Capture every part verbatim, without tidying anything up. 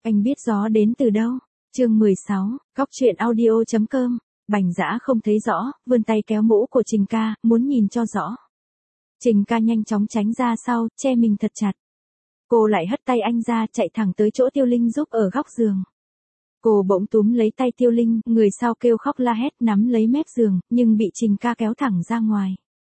Anh biết gió đến từ đâu? Chương mười sáu, Cóc truyện audio chấm com. Bành Dã không thấy rõ, vươn tay kéo mũ của Trình Ca, muốn nhìn cho rõ. Trình Ca nhanh chóng tránh ra sau, che mình thật chặt. Cô lại hất tay anh ra, chạy thẳng tới chỗ Tiêu Linh giúp ở góc giường. Cô bỗng túm lấy tay Tiêu Linh, người sau kêu khóc la hét, nắm lấy mép giường, nhưng bị Trình Ca kéo thẳng ra ngoài.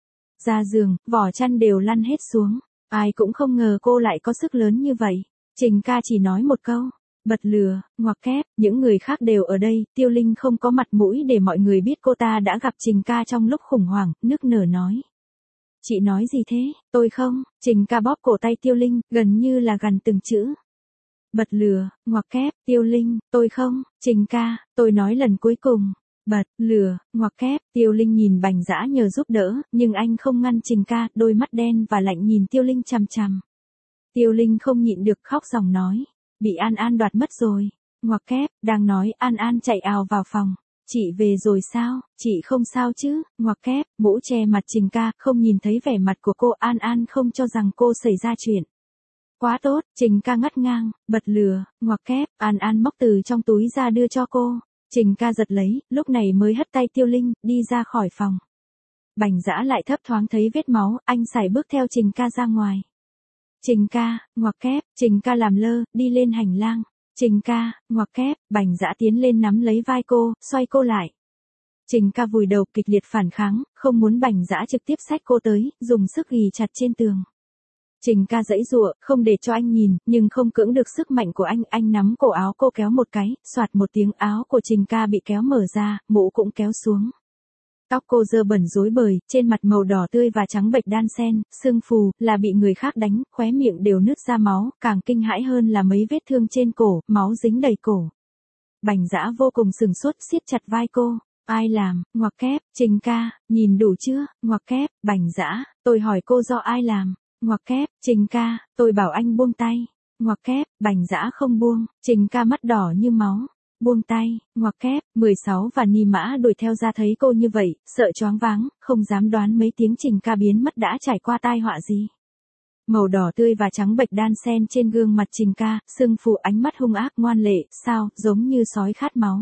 Ra giường, vỏ chăn đều lăn hết xuống. Ai cũng không ngờ cô lại có sức lớn như vậy. Trình Ca chỉ nói một câu, bật lừa, ngoặc kép, những người khác đều ở đây, Tiêu Linh không có mặt mũi để mọi người biết cô ta đã gặp Trình Ca trong lúc khủng hoảng, nức nở nói. Chị nói gì thế, tôi không, Trình Ca bóp cổ tay Tiêu Linh, gần như là gằn từng chữ. Bật lừa, ngoặc kép, Tiêu Linh, tôi không, Trình Ca, tôi nói lần cuối cùng. Bật, lừa, ngoặc kép, Tiêu Linh nhìn Bành Dã nhờ giúp đỡ, nhưng anh không ngăn Trình Ca, đôi mắt đen và lạnh nhìn Tiêu Linh chằm chằm. Tiêu Linh không nhịn được khóc ròng nói, bị An An đoạt mất rồi. Ngoặc kép, đang nói, An An chạy ào vào phòng. Chị về rồi sao, chị không sao chứ, ngoặc kép, mũ che mặt Trình Ca, không nhìn thấy vẻ mặt của cô. An An không cho rằng cô xảy ra chuyện. Quá tốt, Trình Ca ngắt ngang, bật lừa, ngoặc kép, An An móc từ trong túi ra đưa cho cô. Trình Ca giật lấy, lúc này mới hất tay Tiêu Linh, đi ra khỏi phòng. Bành Dã lại thấp thoáng thấy vết máu, anh sải bước theo Trình Ca ra ngoài. Trình Ca, ngoặc kép, Trình Ca làm lơ, đi lên hành lang. Trình Ca, ngoặc kép, Bành Dã tiến lên nắm lấy vai cô, xoay cô lại. Trình Ca vùi đầu kịch liệt phản kháng, không muốn Bành Dã trực tiếp xách cô tới, dùng sức ghì chặt trên tường. Trình Ca giãy giụa, không để cho anh nhìn, nhưng không cưỡng được sức mạnh của anh, anh nắm cổ áo cô kéo một cái, xoạt một tiếng áo của Trình Ca bị kéo mở ra, mũ cũng kéo xuống. Tóc cô dơ bẩn rối bời, trên mặt màu đỏ tươi và trắng bệch đan xen, sưng phù, là bị người khác đánh, khóe miệng đều nứt ra máu, càng kinh hãi hơn là mấy vết thương trên cổ, máu dính đầy cổ. Bành Dã vô cùng sừng sốt, siết chặt vai cô. Ai làm, ngoặc kép, Trình Ca, nhìn đủ chưa, ngoặc kép, Bành Dã, tôi hỏi cô do ai làm. Ngoặc kép, Trình Ca, tôi bảo anh buông tay. Ngoặc kép, Bành Dã không buông, Trình Ca mắt đỏ như máu. Buông tay, ngoặc kép, mười sáu và Ni Mã đuổi theo ra thấy cô như vậy, sợ choáng váng, không dám đoán mấy tiếng Trình Ca biến mất đã trải qua tai họa gì. Màu đỏ tươi và trắng bệch đan xen trên gương mặt Trình Ca, sưng phù, ánh mắt hung ác ngoan lệ, sao, giống như sói khát máu.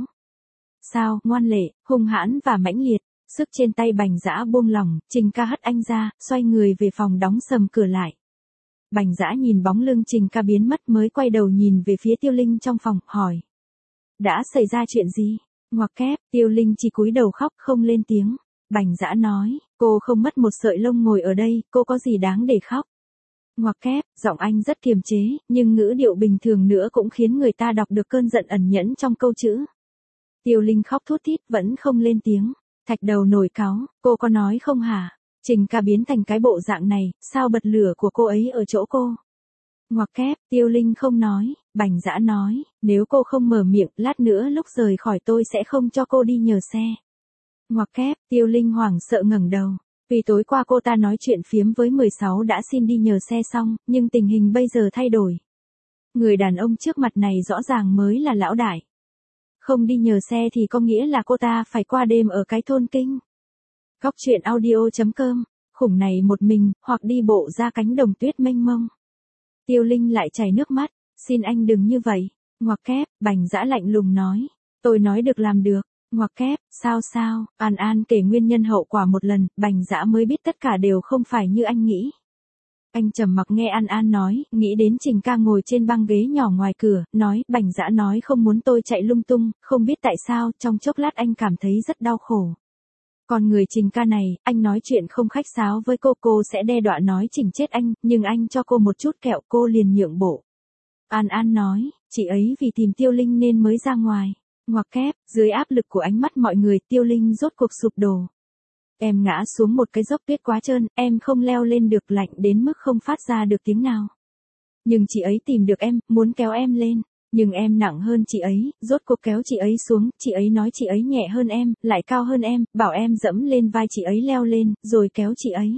Sao, ngoan lệ, hung hãn và mãnh liệt. Sức trên tay Bành Dã buông lỏng, Trình Ca hất anh ra, xoay người về phòng đóng sầm cửa lại. Bành Dã nhìn bóng lưng Trình Ca biến mất mới quay đầu nhìn về phía Tiêu Linh trong phòng, hỏi. Đã xảy ra chuyện gì? Ngoặc kép, Tiêu Linh chỉ cúi đầu khóc không lên tiếng. Bành Dã nói, cô không mất một sợi lông ngồi ở đây, cô có gì đáng để khóc. Ngoặc kép, giọng anh rất kiềm chế, nhưng ngữ điệu bình thường nữa cũng khiến người ta đọc được cơn giận ẩn nhẫn trong câu chữ. Tiêu Linh khóc thút thít vẫn không lên tiếng. Thạch Đầu nổi cáu, cô có nói không hả? Trình Ca biến thành cái bộ dạng này, sao bật lửa của cô ấy ở chỗ cô? Ngoặc kép, Tiêu Linh không nói, Bành Dã nói, nếu cô không mở miệng, lát nữa lúc rời khỏi tôi sẽ không cho cô đi nhờ xe. Ngoặc kép, Tiêu Linh hoảng sợ ngẩng đầu, vì tối qua cô ta nói chuyện phiếm với mười sáu đã xin đi nhờ xe xong, nhưng tình hình bây giờ thay đổi. Người đàn ông trước mặt này rõ ràng mới là lão đại. Không đi nhờ xe thì có nghĩa là cô ta phải qua đêm ở cái thôn kinh. Cóc truyện audio chấm com, khủng này một mình, hoặc đi bộ ra cánh đồng tuyết mênh mông. Tiêu Linh lại chảy nước mắt, xin anh đừng như vậy. Ngoặc kép, Bành Dã lạnh lùng nói, tôi nói được làm được. Ngoặc kép, sao sao, An An kể nguyên nhân hậu quả một lần, Bành Dã mới biết tất cả đều không phải như anh nghĩ. Anh trầm mặc nghe An An nói, nghĩ đến Trình Ca ngồi trên băng ghế nhỏ ngoài cửa, nói, Bành Dã nói không muốn tôi chạy lung tung, không biết tại sao, trong chốc lát anh cảm thấy rất đau khổ. Còn người Trình Ca này, anh nói chuyện không khách sáo với cô, cô sẽ đe dọa nói chỉnh chết anh, nhưng anh cho cô một chút kẹo, cô liền nhượng bộ. An An nói, chị ấy vì tìm Tiêu Linh nên mới ra ngoài. Ngoặc kép, dưới áp lực của ánh mắt mọi người, Tiêu Linh rốt cuộc sụp đổ. Em ngã xuống một cái dốc tuyết quá trơn, em không leo lên được, lạnh đến mức không phát ra được tiếng nào. Nhưng chị ấy tìm được em, muốn kéo em lên. Nhưng em nặng hơn chị ấy, rốt cuộc kéo chị ấy xuống, chị ấy nói chị ấy nhẹ hơn em, lại cao hơn em, bảo em dẫm lên vai chị ấy leo lên, rồi kéo chị ấy.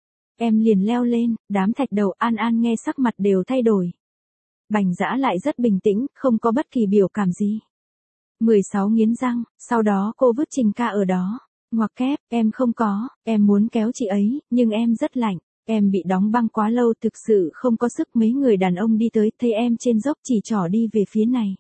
Em liền leo lên, đám Thạch Đầu, An An nghe sắc mặt đều thay đổi. Bành Dã lại rất bình tĩnh, không có bất kỳ biểu cảm gì. mười sáu nghiến răng, sau đó cô vứt Trình Ca ở đó. Ngoặc kép, em không có, em muốn kéo chị ấy, nhưng em rất lạnh. Em bị đóng băng quá lâu thực sự không có sức, mấy người đàn ông đi tới thấy em trên dốc chỉ trỏ đi về phía này.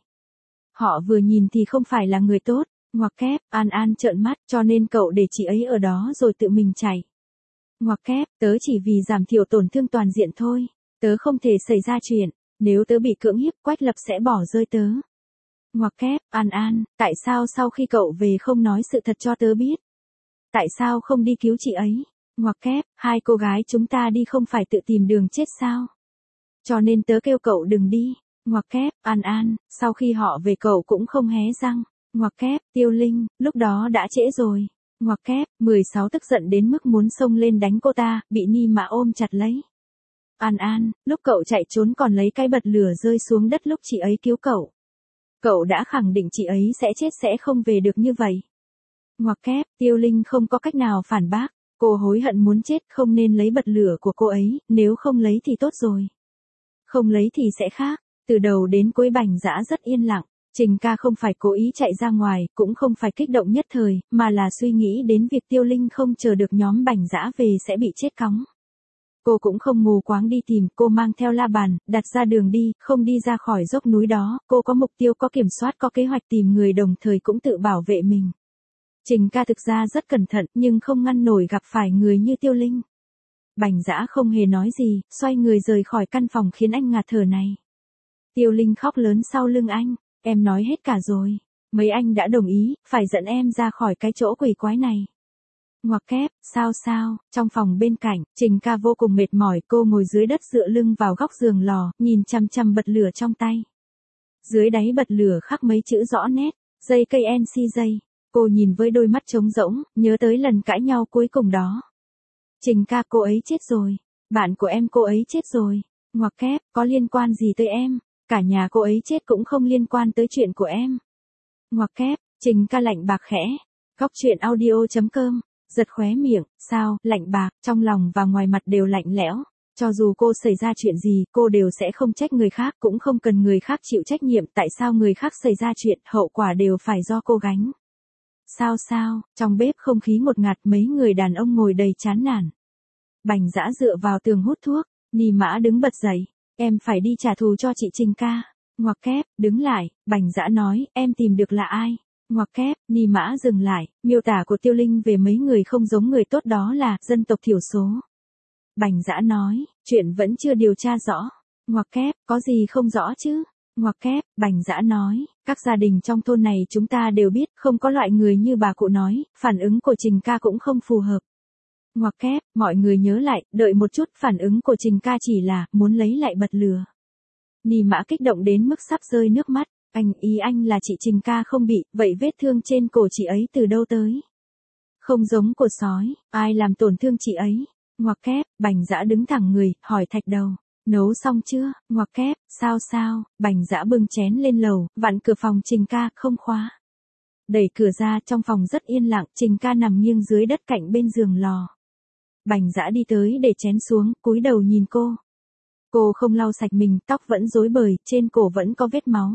Họ vừa nhìn thì không phải là người tốt, ngoặc kép, An An trợn mắt cho nên cậu để chị ấy ở đó rồi tự mình chạy. Ngoặc kép, tớ chỉ vì giảm thiểu tổn thương toàn diện thôi, tớ không thể xảy ra chuyện, nếu tớ bị cưỡng hiếp Quách Lập sẽ bỏ rơi tớ. Ngoặc kép, An An, tại sao sau khi cậu về không nói sự thật cho tớ biết? Tại sao không đi cứu chị ấy? Ngoặc kép, hai cô gái chúng ta đi không phải tự tìm đường chết sao? Cho nên tớ kêu cậu đừng đi. Ngoặc kép, An An, sau khi họ về cậu cũng không hé răng. Ngoặc kép, Tiêu Linh, lúc đó đã trễ rồi. Ngoặc kép, mười sáu tức giận đến mức muốn xông lên đánh cô ta, bị Ni Mã ôm chặt lấy. An An, lúc cậu chạy trốn còn lấy cái bật lửa rơi xuống đất lúc chị ấy cứu cậu. Cậu đã khẳng định chị ấy sẽ chết sẽ không về được như vậy. Ngoặc kép, Tiêu Linh không có cách nào phản bác, cô hối hận muốn chết, không nên lấy bật lửa của cô ấy, nếu không lấy thì tốt rồi. Không lấy thì sẽ khác. Từ đầu đến cuối Bành Dã rất yên lặng, Trình ca không phải cố ý chạy ra ngoài, cũng không phải kích động nhất thời, mà là suy nghĩ đến việc Tiêu Linh không chờ được nhóm Bành Dã về sẽ bị chết cóng. Cô cũng không mù quáng đi tìm, cô mang theo la bàn, đặt ra đường đi, không đi ra khỏi dốc núi đó, cô có mục tiêu, có kiểm soát, có kế hoạch tìm người đồng thời cũng tự bảo vệ mình. Trình ca thực ra rất cẩn thận, nhưng không ngăn nổi gặp phải người như Tiêu Linh. Bành Dã không hề nói gì, xoay người rời khỏi căn phòng khiến anh ngạt thở này. Tiêu Linh khóc lớn sau lưng anh, em nói hết cả rồi, mấy anh đã đồng ý, phải dẫn em ra khỏi cái chỗ quỷ quái này. Ngoặc kép, sao sao, trong phòng bên cạnh, Trình ca vô cùng mệt mỏi, cô ngồi dưới đất dựa lưng vào góc giường lò, nhìn chằm chằm bật lửa trong tay. Dưới đáy bật lửa khắc mấy chữ rõ nét, dây cây en xê dây. Cô nhìn với đôi mắt trống rỗng, nhớ tới lần cãi nhau cuối cùng đó. Trình ca, cô ấy chết rồi, bạn của em cô ấy chết rồi. Ngoặc kép, có liên quan gì tới em, cả nhà cô ấy chết cũng không liên quan tới chuyện của em. Ngoặc kép, Trình ca lạnh bạc khẽ. Góc truyện audio chấm com, giật khóe miệng, sao, lạnh bạc, trong lòng và ngoài mặt đều lạnh lẽo. Cho dù cô xảy ra chuyện gì, cô đều sẽ không trách người khác, cũng không cần người khác chịu trách nhiệm, tại sao người khác xảy ra chuyện, hậu quả đều phải do cô gánh. Sao sao, trong bếp không khí ngột ngạt, mấy người đàn ông ngồi đầy chán nản. Bành Dã dựa vào tường hút thuốc, Ni Mã đứng bật dậy, em phải đi trả thù cho chị Trình ca. Ngoặc kép, đứng lại, Bành Dã nói, em tìm được là ai? Ngoặc kép, Ni Mã dừng lại, miêu tả của Tiêu Linh về mấy người không giống người tốt đó là dân tộc thiểu số. Bành Dã nói, chuyện vẫn chưa điều tra rõ. Ngoặc kép, có gì không rõ chứ? Ngoặc kép, Bành Dã nói, các gia đình trong thôn này chúng ta đều biết, không có loại người như bà cụ nói, phản ứng của Trình ca cũng không phù hợp. Ngoặc kép, mọi người nhớ lại, đợi một chút, phản ứng của Trình ca chỉ là, muốn lấy lại bật lửa. Ni Mã kích động đến mức sắp rơi nước mắt, anh, ý anh là chị Trình ca không bị, vậy vết thương trên cổ chị ấy từ đâu tới? Không giống của sói, ai làm tổn thương chị ấy? Ngoặc kép, Bành Dã đứng thẳng người, hỏi Thạch Đầu. Nấu xong chưa? Ngoặc kép, sao sao, Bành Dã bưng chén lên lầu, vặn cửa phòng Trình ca, không khóa. Đẩy cửa ra, trong phòng rất yên lặng, Trình ca nằm nghiêng dưới đất cạnh bên giường lò. Bành Dã đi tới để chén xuống, cúi đầu nhìn cô. Cô không lau sạch mình, tóc vẫn rối bời, trên cổ vẫn có vết máu.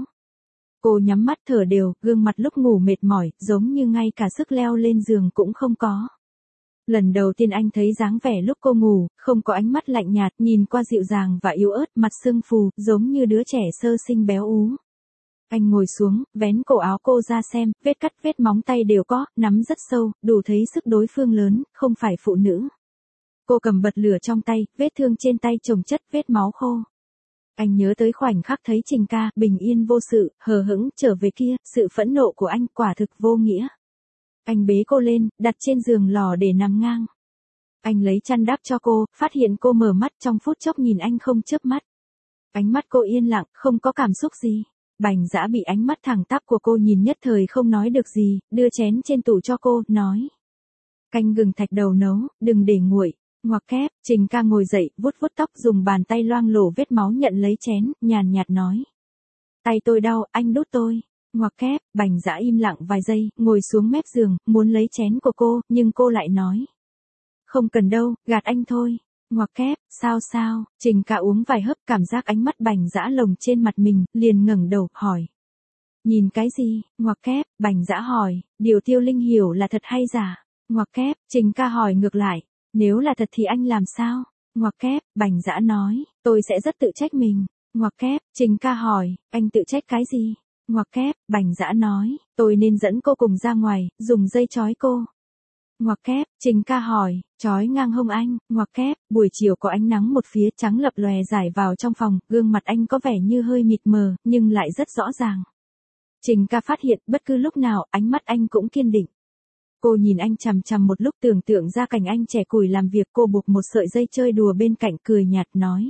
Cô nhắm mắt thở đều, gương mặt lúc ngủ mệt mỏi, giống như ngay cả sức leo lên giường cũng không có. Lần đầu tiên anh thấy dáng vẻ lúc cô ngủ, không có ánh mắt lạnh nhạt, nhìn qua dịu dàng và yếu ớt, mặt sưng phù, giống như đứa trẻ sơ sinh béo ú. Anh ngồi xuống, vén cổ áo cô ra xem, vết cắt vết móng tay đều có, nắm rất sâu, đủ thấy sức đối phương lớn, không phải phụ nữ. Cô cầm bật lửa trong tay, vết thương trên tay chồng chất vết máu khô. Anh nhớ tới khoảnh khắc thấy Trình ca, bình yên vô sự, hờ hững, trở về kia, sự phẫn nộ của anh quả thực vô nghĩa. Anh bế cô lên, đặt trên giường lò để nằm ngang. Anh lấy chăn đắp cho cô, phát hiện cô mở mắt trong phút chốc nhìn anh không chớp mắt. Ánh mắt cô yên lặng, không có cảm xúc gì. Bành Dã bị ánh mắt thẳng tắp của cô nhìn nhất thời không nói được gì, đưa chén trên tủ cho cô, nói. Canh gừng Thạch Đầu nấu, đừng để nguội. Ngoặc kép, Trình ca ngồi dậy, vuốt vuốt tóc, dùng bàn tay loang lổ vết máu nhận lấy chén, nhàn nhạt nói. Tay tôi đau, anh đút tôi. Ngoặc kép, Bành Dã im lặng vài giây, ngồi xuống mép giường, muốn lấy chén của cô, nhưng cô lại nói. Không cần đâu, gạt anh thôi. Ngoặc kép, sao sao, Trình ca uống vài hớp, cảm giác ánh mắt Bành Dã lồng trên mặt mình, liền ngẩng đầu, hỏi. Nhìn cái gì? Ngoặc kép, Bành Dã hỏi, điều Tiêu Linh hiểu là thật hay giả? Ngoặc kép, Trình ca hỏi ngược lại. Nếu là thật thì anh làm sao? Ngoặc kép, Bành Dã nói, tôi sẽ rất tự trách mình. Ngoặc kép, Trình Ca hỏi, anh tự trách cái gì? Ngoặc kép, Bành Dã nói, tôi nên dẫn cô cùng ra ngoài, dùng dây trói cô. Ngoặc kép, Trình Ca hỏi, trói ngang hông anh? Ngoặc kép, buổi chiều có ánh nắng một phía trắng lập lòe rải vào trong phòng, gương mặt anh có vẻ như hơi mịt mờ, nhưng lại rất rõ ràng. Trình Ca phát hiện bất cứ lúc nào ánh mắt anh cũng kiên định. Cô nhìn anh chằm chằm một lúc tưởng tượng ra cảnh anh trẻ củi làm việc, cô buộc một sợi dây chơi đùa bên cạnh, cười nhạt nói.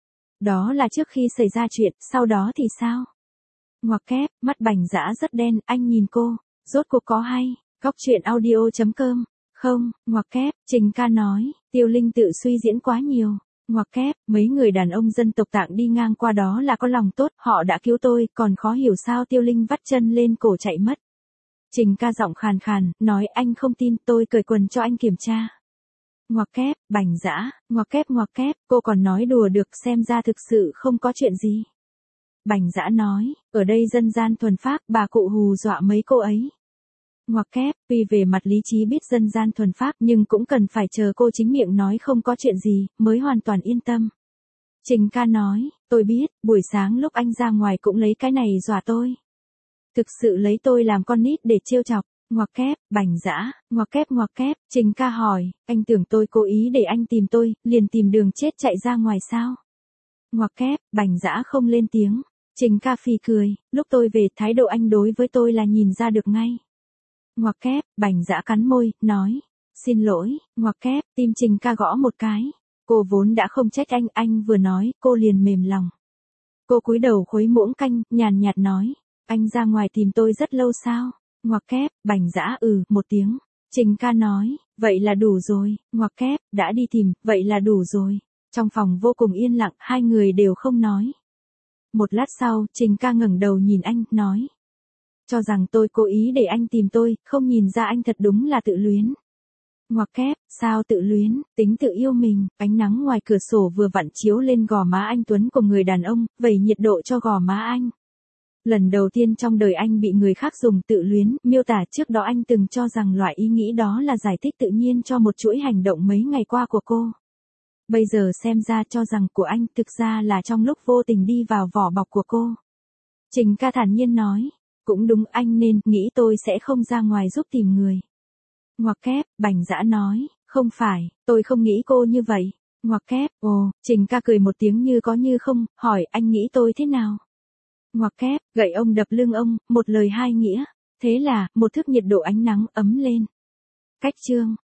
Đó là trước khi xảy ra chuyện, sau đó thì sao? Ngoặc kép, mắt Bành Dã rất đen, anh nhìn cô, rốt cuộc có hay, Cóc truyện audio chấm com. Không, ngoặc kép, Trình Ca nói, Tiêu Linh tự suy diễn quá nhiều. Ngoặc kép, mấy người đàn ông dân tộc Tạng đi ngang qua đó là có lòng tốt, họ đã cứu tôi, còn khó hiểu sao Tiêu Linh vắt chân lên cổ chạy mất. Trình Ca giọng khàn khàn, nói anh không tin, tôi cởi quần cho anh kiểm tra. Ngoặc kép, Bành Dã, ngoặc kép ngoặc kép, cô còn nói đùa được, xem ra thực sự không có chuyện gì. Bành Dã nói, ở đây dân gian thuần phác, bà cụ hù dọa mấy cô ấy. Ngoặc kép, tuy về mặt lý trí biết dân gian thuần phác nhưng cũng cần phải chờ cô chính miệng nói không có chuyện gì, mới hoàn toàn yên tâm. Trình Ca nói, tôi biết, buổi sáng lúc anh ra ngoài cũng lấy cái này dọa tôi. Thực sự lấy tôi làm con nít để trêu chọc. Ngoặc kép, Bành Dã, ngoặc kép ngoặc kép, Trình Ca hỏi, anh tưởng tôi cố ý để anh tìm tôi, liền tìm đường chết chạy ra ngoài sao? Ngoặc kép, Bành Dã không lên tiếng. Trình Ca phì cười, lúc tôi về thái độ anh đối với tôi là nhìn ra được ngay. Ngoặc kép, Bành Dã cắn môi, nói, xin lỗi. Ngoặc kép, tim Trình Ca gõ một cái. Cô vốn đã không trách anh, anh vừa nói, cô liền mềm lòng. Cô cúi đầu khuấy muỗng canh, nhàn nhạt nói, anh ra ngoài tìm tôi rất lâu sao? Ngoặc kép, Bành Dã ừ, một tiếng. Trình Ca nói, vậy là đủ rồi. Ngoặc kép, đã đi tìm, vậy là đủ rồi. Trong phòng vô cùng yên lặng, hai người đều không nói. Một lát sau, Trình Ca ngẩng đầu nhìn anh, nói. Cho rằng tôi cố ý để anh tìm tôi, không nhìn ra anh thật đúng là tự luyến. Ngoặc kép, sao tự luyến, tính tự yêu mình. Ánh nắng ngoài cửa sổ vừa vặn chiếu lên gò má anh tuấn của người đàn ông, vẩy nhiệt độ cho gò má anh. Lần đầu tiên trong đời anh bị người khác dùng tự luyến, miêu tả trước đó anh từng cho rằng loại ý nghĩ đó là giải thích tự nhiên cho một chuỗi hành động mấy ngày qua của cô. Bây giờ xem ra cho rằng của anh thực ra là trong lúc vô tình đi vào vỏ bọc của cô. Trình Ca thản nhiên nói, cũng đúng, anh nên nghĩ tôi sẽ không ra ngoài giúp tìm người. Ngoặc kép, Bành Dã nói, không phải, tôi không nghĩ cô như vậy. Ngoặc kép, ồ, Trình Ca cười một tiếng như có như không, hỏi anh nghĩ tôi thế nào? Ngoặc kép, gậy ông đập lưng ông, một lời hai nghĩa. Thế là, một thước nhiệt độ ánh nắng ấm lên. Cách chương.